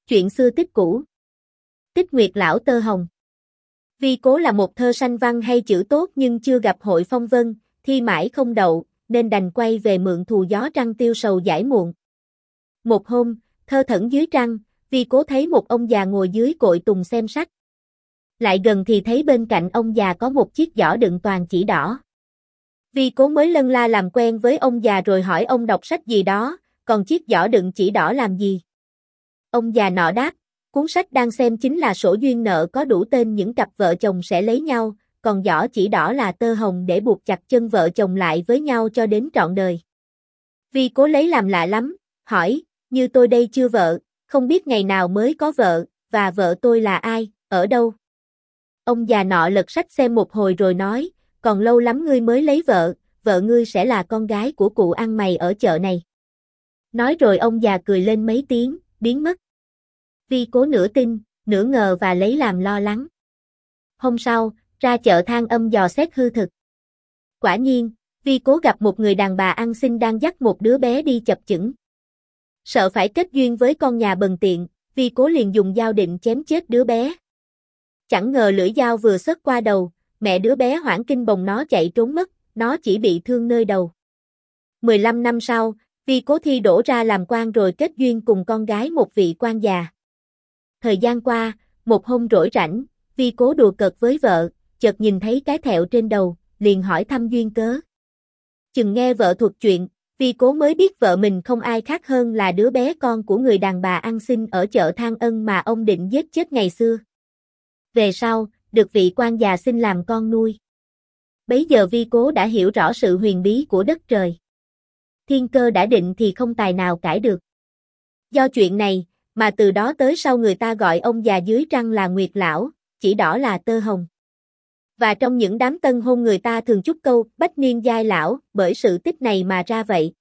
Chuyện xưa tích cũ. Tích Nguyệt lão tơ hồng. Vi Cố là một thơ sanh văn hay chữ tốt nhưng chưa gặp hội phong vân, thi mãi không đậu, nên đành quay về mượn thù gió trăng tiêu sầu giải muộn. Một hôm, thơ thẩn dưới trăng, Vi Cố thấy một ông già ngồi dưới cội tùng xem sách. Lại gần thì thấy bên cạnh ông già có một chiếc giỏ đựng toàn chỉ đỏ. Vi Cố mới lân la làm quen với ông già rồi hỏi ông đọc sách gì đó, còn chiếc giỏ đựng chỉ đỏ làm gì? Ông già nọ đáp, cuốn sách đang xem chính là sổ duyên nợ có đủ tên những cặp vợ chồng sẽ lấy nhau, còn giỏ chỉ đỏ là tơ hồng để buộc chặt chân vợ chồng lại với nhau cho đến trọn đời. Vi Cố lấy làm lạ lắm, hỏi, như tôi đây chưa vợ, không biết ngày nào mới có vợ, và vợ tôi là ai, ở đâu? Ông già nọ lật sách xem một hồi rồi nói, còn lâu lắm ngươi mới lấy vợ, vợ ngươi sẽ là con gái của cụ ăn mày ở chợ này. Nói rồi ông già cười lên mấy tiếng, biến mất. Vi Cố nửa tin, nửa ngờ và lấy làm lo lắng. Hôm sau, ra chợ Than Âm dò xét hư thực. Quả nhiên, Vi Cố gặp một người đàn bà ăn xin đang dắt một đứa bé đi chập chững. Sợ phải kết duyên với con nhà bần tiện, Vi Cố liền dùng dao định chém chết đứa bé. Chẳng ngờ lưỡi dao vừa xớt qua đầu, mẹ đứa bé hoảng kinh bồng nó chạy trốn mất, nó chỉ bị thương nơi đầu. 15 năm sau, Vi Cố thi đỗ ra làm quan rồi kết duyên cùng con gái một vị quan già. Thời gian qua, một hôm rỗi rảnh, Vi Cố đùa cợt với vợ, chợt nhìn thấy cái thẹo trên đầu, liền hỏi thăm duyên cớ. Chừng nghe vợ thuật chuyện, Vi Cố mới biết vợ mình không ai khác hơn là đứa bé con của người đàn bà ăn xin ở chợ Than Ân mà ông định giết chết ngày xưa. Về sau, được vị quan già xin làm con nuôi. Bấy giờ Vi Cố đã hiểu rõ sự huyền bí của đất trời. Thiên cơ đã định thì không tài nào cãi được. Do chuyện này, mà từ đó tới sau người ta gọi ông già dưới trăng là Nguyệt lão, chỉ đỏ là tơ hồng. Và trong những đám tân hôn người ta thường chúc câu bách niên giai lão, bởi sự tích này mà ra vậy.